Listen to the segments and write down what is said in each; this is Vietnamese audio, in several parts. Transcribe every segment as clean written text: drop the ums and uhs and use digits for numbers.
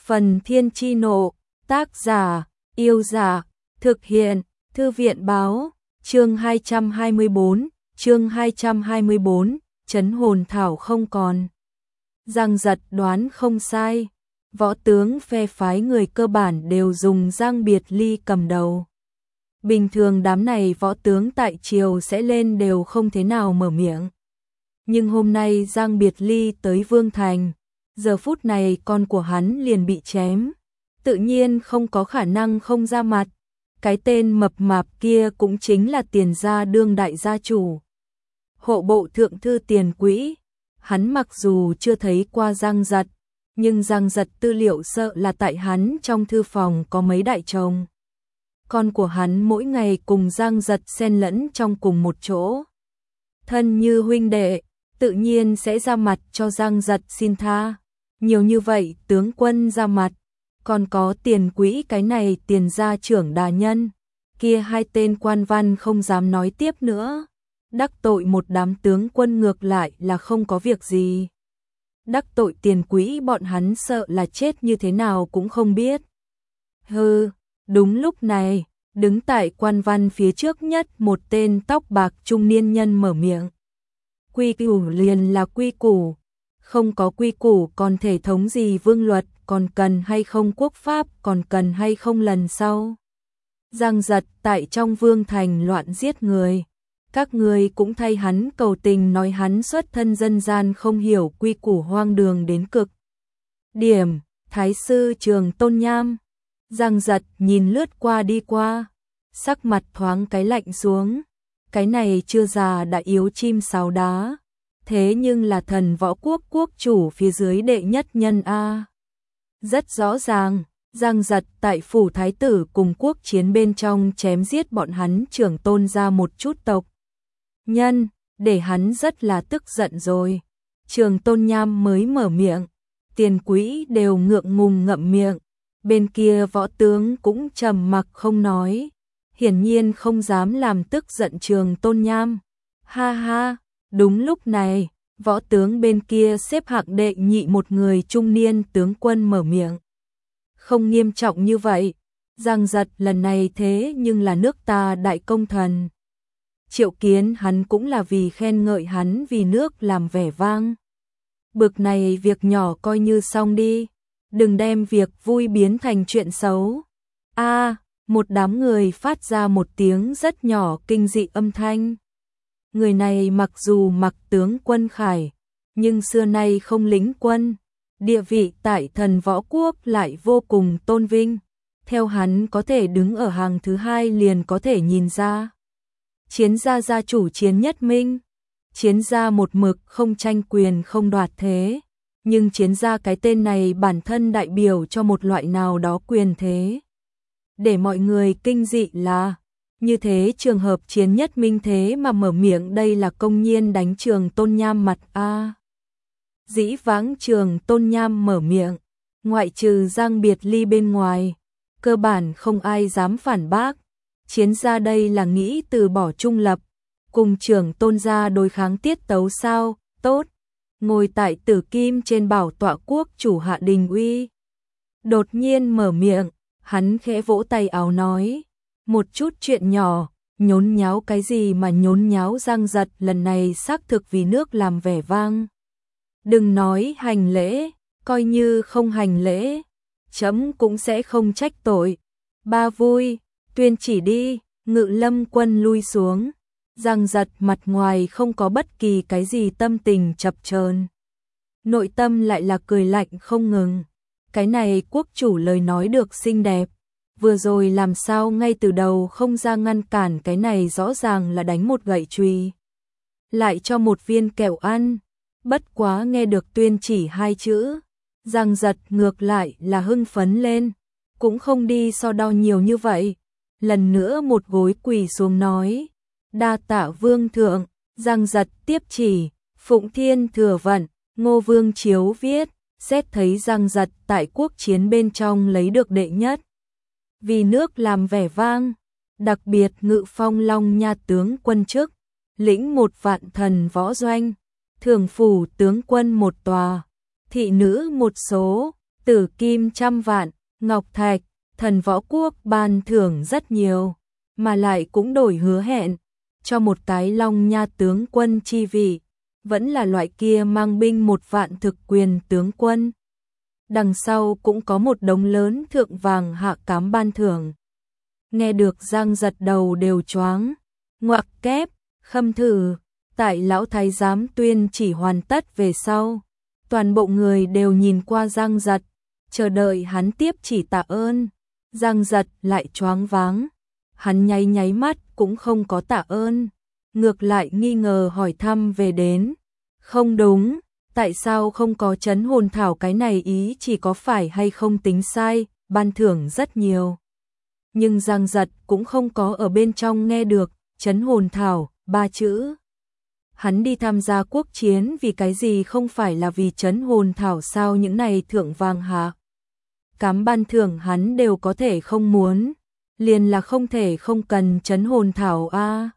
Phần Thiên Chi Nộ, tác giả, Yêu Dạ, thực hiện, Thư viện Báo, chương 224, Trấn hồn thảo không còn. Giang Giật đoán không sai, võ tướng phe phái người cơ bản đều dùng Giang Biệt Ly cầm đầu. Bình thường đám này võ tướng tại triều sẽ lên đều không thế nào mở miệng. Nhưng hôm nay Giang Biệt Ly tới Vương Thành, giờ phút này con của hắn liền bị chém, tự nhiên không có khả năng không ra mặt. Cái tên mập mạp kia cũng chính là Tiền gia đương đại gia chủ, hộ bộ thượng thư Tiền Quỹ. Hắn mặc dù chưa thấy qua Giang Giật, nhưng Giang Giật tư liệu sợ là tại hắn trong thư phòng có mấy đại chồng. Con của hắn mỗi ngày cùng Giang Giật xen lẫn trong cùng một chỗ, thân như huynh đệ, tự nhiên sẽ ra mặt cho Giang Giật xin tha. Nhiều như vậy tướng quân ra mặt, còn có Tiền Quỹ cái này Tiền gia trưởng đà nhân, kia hai tên quan văn không dám nói tiếp nữa. Đắc tội một đám tướng quân ngược lại là không có việc gì. Đắc tội Tiền Quỹ bọn hắn sợ là chết như thế nào cũng không biết. Hừ, đúng lúc này, đứng tại quan văn phía trước nhất một tên tóc bạc trung niên nhân mở miệng. Quy củ liền là quy củ, không có quy củ còn thể thống gì vương luật, còn cần hay không quốc pháp, còn cần hay không lần sau. Giang Giật tại trong Vương Thành loạn giết người, các người cũng thay hắn cầu tình, nói hắn xuất thân dân gian không hiểu quy củ, hoang đường đến cực điểm. Thái sư Trường Tôn Nham. Giang Giật nhìn lướt qua đi qua, sắc mặt thoáng cái lạnh xuống. Cái này chưa già đã yếu chim sáo đá, thế nhưng là thần võ quốc quốc chủ phía dưới đệ nhất nhân a. Rất rõ ràng, Giang Giật tại phủ thái tử cùng quốc chiến bên trong chém giết bọn hắn Trường Tôn ra một chút tộc nhân, để hắn rất là tức giận rồi. Trường Tôn Nham mới mở miệng, Tiền Quỹ đều ngượng ngùng ngậm miệng, bên kia võ tướng cũng trầm mặc không nói, hiển nhiên không dám làm tức giận Trường Tôn Nham. Ha ha, đúng lúc này, võ tướng bên kia xếp hạng đệ nhị một người trung niên tướng quân mở miệng. Không nghiêm trọng như vậy, Giang Giật lần này thế nhưng là nước ta đại công thần. Triệu kiến hắn cũng là vì khen ngợi hắn vì nước làm vẻ vang. Bực này việc nhỏ coi như xong đi, đừng đem việc vui biến thành chuyện xấu. A, một đám người phát ra một tiếng rất nhỏ kinh dị âm thanh. Người này mặc dù mặc tướng quân khải, nhưng xưa nay không lĩnh quân, địa vị tại thần võ quốc lại vô cùng tôn vinh. Theo hắn có thể đứng ở hàng thứ hai liền có thể nhìn ra. Chiến gia gia chủ Chiến Nhất Minh, Chiến gia một mực không tranh quyền không đoạt thế, nhưng Chiến gia cái tên này bản thân đại biểu cho một loại nào đó quyền thế. Để mọi người kinh dị là, như thế trường hợp Chiến Nhất Minh thế mà mở miệng, đây là công nhiên đánh Trường Tôn Nham mặt a. Dĩ vãng Trường Tôn Nham mở miệng, ngoại trừ Giang Biệt Ly bên ngoài, cơ bản không ai dám phản bác. Chiến gia đây là nghĩ từ bỏ trung lập, cùng Trường Tôn gia đối kháng tiết tấu sao? Tốt, ngồi tại Tử Kim trên bảo tọa quốc chủ Hạ Đình Uy đột nhiên mở miệng, hắn khẽ vỗ tay áo nói, một chút chuyện nhỏ, nhốn nháo cái gì mà nhốn nháo. Giang Giật lần này xác thực vì nước làm vẻ vang. Đừng nói hành lễ, coi như không hành lễ, chấm cũng sẽ không trách tội. Ba vui, tuyên chỉ đi. Ngự lâm quân lui xuống. Giang Giật mặt ngoài không có bất kỳ cái gì tâm tình chập chờn, nội tâm lại là cười lạnh không ngừng. Cái này quốc chủ lời nói được xinh đẹp, vừa rồi làm sao ngay từ đầu không ra ngăn cản, cái này rõ ràng là đánh một gậy chùy lại cho một viên kẹo ăn. Bất quá nghe được tuyên chỉ hai chữ, Giang Giật ngược lại là hưng phấn lên, cũng không đi so đo nhiều như vậy, lần nữa một gối quỳ xuống nói, đa tạ vương thượng. Giang Giật tiếp chỉ, Phụng Thiên Thừa Vận, Ngô Vương Chiếu viết, xét thấy Giang Giật tại quốc chiến bên trong lấy được đệ nhất, vì nước làm vẻ vang, đặc biệt ngự phong Long Nha tướng quân chức, lĩnh 1 vạn thần võ doanh, thường phủ tướng quân 1 tòa, thị nữ 1 số, tử kim trăm vạn, ngọc thạch, thần võ quốc ban thưởng rất nhiều, mà lại cũng đổi hứa hẹn, cho một cái Long Nha tướng quân chi vị, vẫn là loại kia mang binh 1 vạn thực quyền tướng quân. Đằng sau cũng có một đống lớn thượng vàng hạ cám ban thưởng. Nghe được Giang Giật đầu đều choáng, ngoặc kép, khâm thử, tại lão thái giám tuyên chỉ hoàn tất về sau. Toàn bộ người đều nhìn qua Giang Giật, chờ đợi hắn tiếp chỉ tạ ơn. Giang Giật lại choáng váng, hắn nháy nháy mắt cũng không có tạ ơn, ngược lại nghi ngờ hỏi thăm về đến. Không đúng, tại sao không có trấn hồn thảo, cái này ý chỉ có phải hay không tính sai, ban thưởng rất nhiều. Nhưng Giang Giật cũng không có ở bên trong nghe được trấn hồn thảo 3 chữ. Hắn đi tham gia quốc chiến vì cái gì không phải là vì trấn hồn thảo sao? Những này thượng vàng hạ cám ban thưởng hắn đều có thể không muốn, liền là không thể không cần trấn hồn thảo a.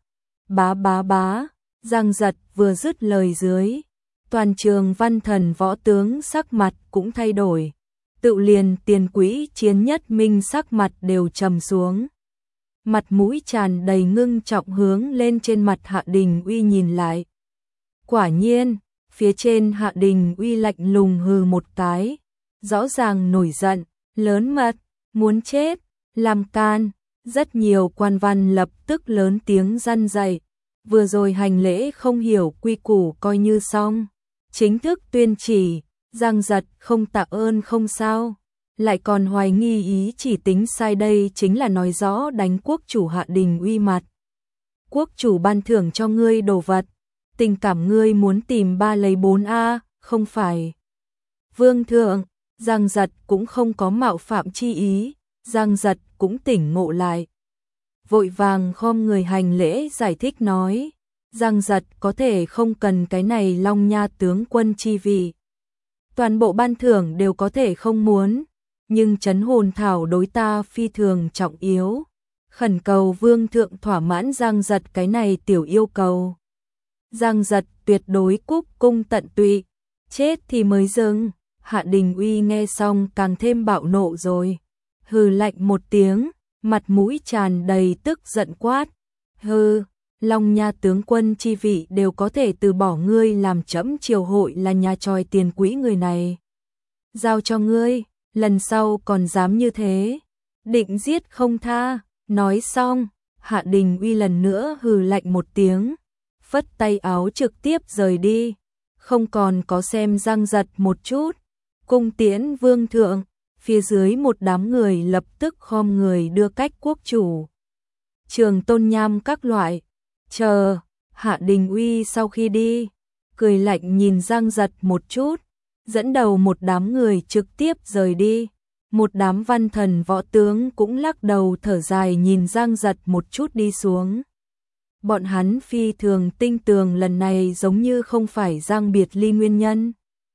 Bá, Giang Giật vừa dứt lời dưới, toàn trường văn thần võ tướng sắc mặt cũng thay đổi, tự liền tiền quỹ chiến nhất minh sắc mặt đều trầm xuống. Mặt mũi tràn đầy ngưng trọng hướng lên trên mặt Hạ Đình Uy nhìn lại. Quả nhiên, phía trên Hạ Đình Uy lạnh lùng hừ một cái, rõ ràng nổi giận, lớn mật, muốn chết, làm can. Rất nhiều quan văn lập tức lớn tiếng răn dạy, vừa rồi hành lễ không hiểu quy củ coi như xong. Chính thức tuyên chỉ, Giang Giật không tạ ơn không sao, lại còn hoài nghi ý chỉ tính sai, đây chính là nói rõ đánh quốc chủ Hạ Đình Uy mặt. Quốc chủ ban thưởng cho ngươi đồ vật, tình cảm ngươi muốn tìm 3 lấy 4a, không phải. Vương thượng, Giang Giật cũng không có mạo phạm chi ý, Giang Giật cũng tỉnh ngộ lại. Vội vàng khom người hành lễ giải thích nói, Giang Giật có thể không cần cái này Long Nha tướng quân chi vị. Toàn bộ ban thưởng đều có thể không muốn, nhưng trấn hồn thảo đối ta phi thường trọng yếu. Khẩn cầu vương thượng thỏa mãn Giang Giật cái này tiểu yêu cầu. Giang Giật tuyệt đối cúc cung tận tụy, chết thì mới dừng. Hạ Đình Uy nghe xong càng thêm bạo nộ rồi, hừ lạnh một tiếng, mặt mũi tràn đầy tức giận quát, hừ, Long Nha tướng quân chi vị đều có thể từ bỏ, ngươi làm trẫm triều hội là nhà tròi tiền quỹ người này. Giao cho ngươi, lần sau còn dám như thế, định giết không tha. Nói xong, Hạ Đình Uy lần nữa hừ lạnh một tiếng, phất tay áo trực tiếp rời đi, không còn có xem Giang Giật một chút. Cung tiễn vương thượng, phía dưới một đám người lập tức khom người đưa cách quốc chủ. Trường tôn nham các loại, chờ, Hạ Đình Uy sau khi đi, cười lạnh nhìn Giang Giật một chút, dẫn đầu một đám người trực tiếp rời đi. Một đám văn thần võ tướng cũng lắc đầu thở dài nhìn Giang Giật một chút đi xuống. Bọn hắn phi thường tinh tường lần này giống như không phải Giang biệt ly nguyên nhân.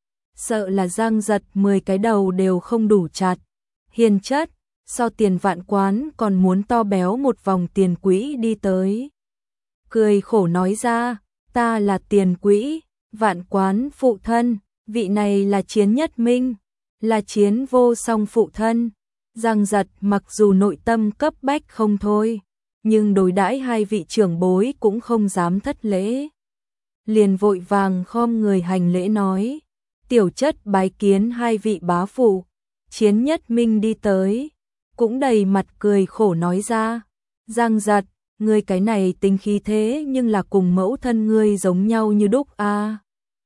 Sợ là Giang Giật 10 cái đầu đều không đủ chặt. Hiền chất, so tiền vạn quán còn muốn to béo một vòng tiền quỹ đi tới. Cười khổ nói ra, ta là tiền quỹ, vạn quán phụ thân, vị này là chiến nhất minh, là chiến vô song phụ thân. Giang Giật mặc dù nội tâm cấp bách không thôi, nhưng đối đãi hai vị trưởng bối cũng không dám thất lễ. Liền vội vàng khom người hành lễ nói, tiểu chất bái kiến hai vị bá phụ. Chiến nhất minh đi tới, cũng đầy mặt cười khổ nói ra, Giang Giật, ngươi cái này tính khí thế nhưng là cùng mẫu thân ngươi giống nhau như đúc a.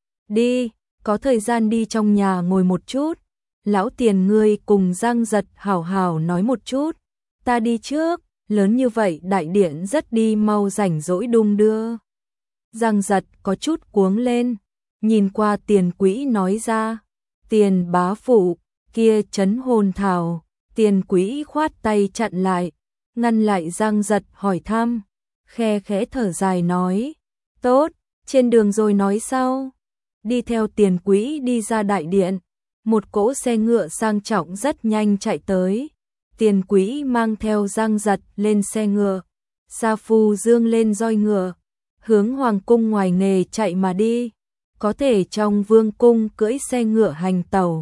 Đi, có thời gian đi trong nhà ngồi một chút, lão tiền ngươi cùng Giang Giật hảo hảo nói một chút, ta đi trước, lớn như vậy đại điện rất đi mau rảnh rỗi đung đưa. Giang Giật có chút cuống lên, nhìn qua tiền quỹ nói ra, tiền bá phụ, kia trấn hồn thảo. Tiền quỹ khoát tay chặn lại, ngăn lại Giang Giật hỏi thăm, khe khẽ thở dài nói, tốt, trên đường rồi nói sau. Đi theo tiền quỹ đi ra đại điện, một cỗ xe ngựa sang trọng rất nhanh chạy tới. Tiền quỹ mang theo Giang Giật lên xe ngựa, Sa Phu dương lên roi ngựa, hướng hoàng cung ngoài nghề chạy mà đi. Có thể trong vương cung cưỡi xe ngựa hành tẩu,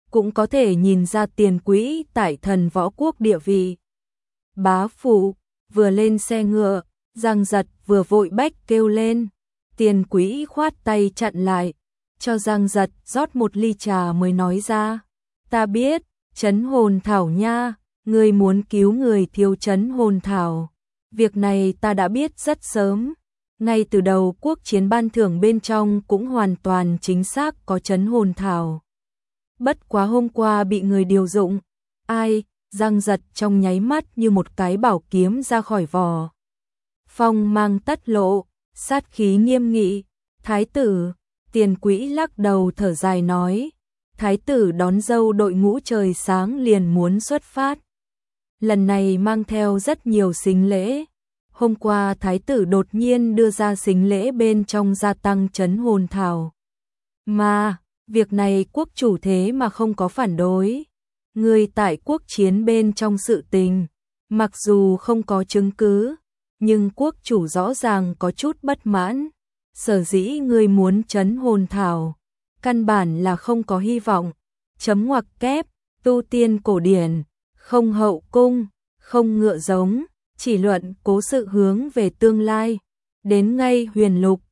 cũng có thể nhìn ra Tiền Quỹ tại Thần Võ Quốc địa vị. Bá phụ, vừa lên xe ngựa, Giang Giật vừa vội bách kêu lên. Tiền Quỹ khoát tay chặn lại, cho Giang Giật rót một ly trà mới nói ra. Ta biết, trấn hồn thảo nha, ngươi muốn cứu người thiếu trấn hồn thảo. Việc này ta đã biết rất sớm. Ngay từ đầu quốc chiến ban thưởng bên trong cũng hoàn toàn chính xác có trấn hồn thảo. Bất quá hôm qua bị người điều dụng. Ai? Giang Giật trong nháy mắt như một cái bảo kiếm ra khỏi vỏ. Phong mang tất lộ, sát khí nghiêm nghị. Thái tử, Tiền Quỹ lắc đầu thở dài nói. Thái tử đón dâu đội ngũ trời sáng liền muốn xuất phát. Lần này mang theo rất nhiều sính lễ. Hôm qua thái tử đột nhiên đưa ra sính lễ bên trong gia tăng trấn hồn thảo. Mà, việc này quốc chủ thế mà không có phản đối. Người tại quốc chiến bên trong sự tình, mặc dù không có chứng cứ, nhưng quốc chủ rõ ràng có chút bất mãn. Sở dĩ người muốn trấn hồn thảo, căn bản là không có hy vọng. Chấm ngoặc kép, tu tiên cổ điển, không hậu cung, không ngựa giống, chỉ luận cố sự hướng về tương lai. Đến ngay huyền lục,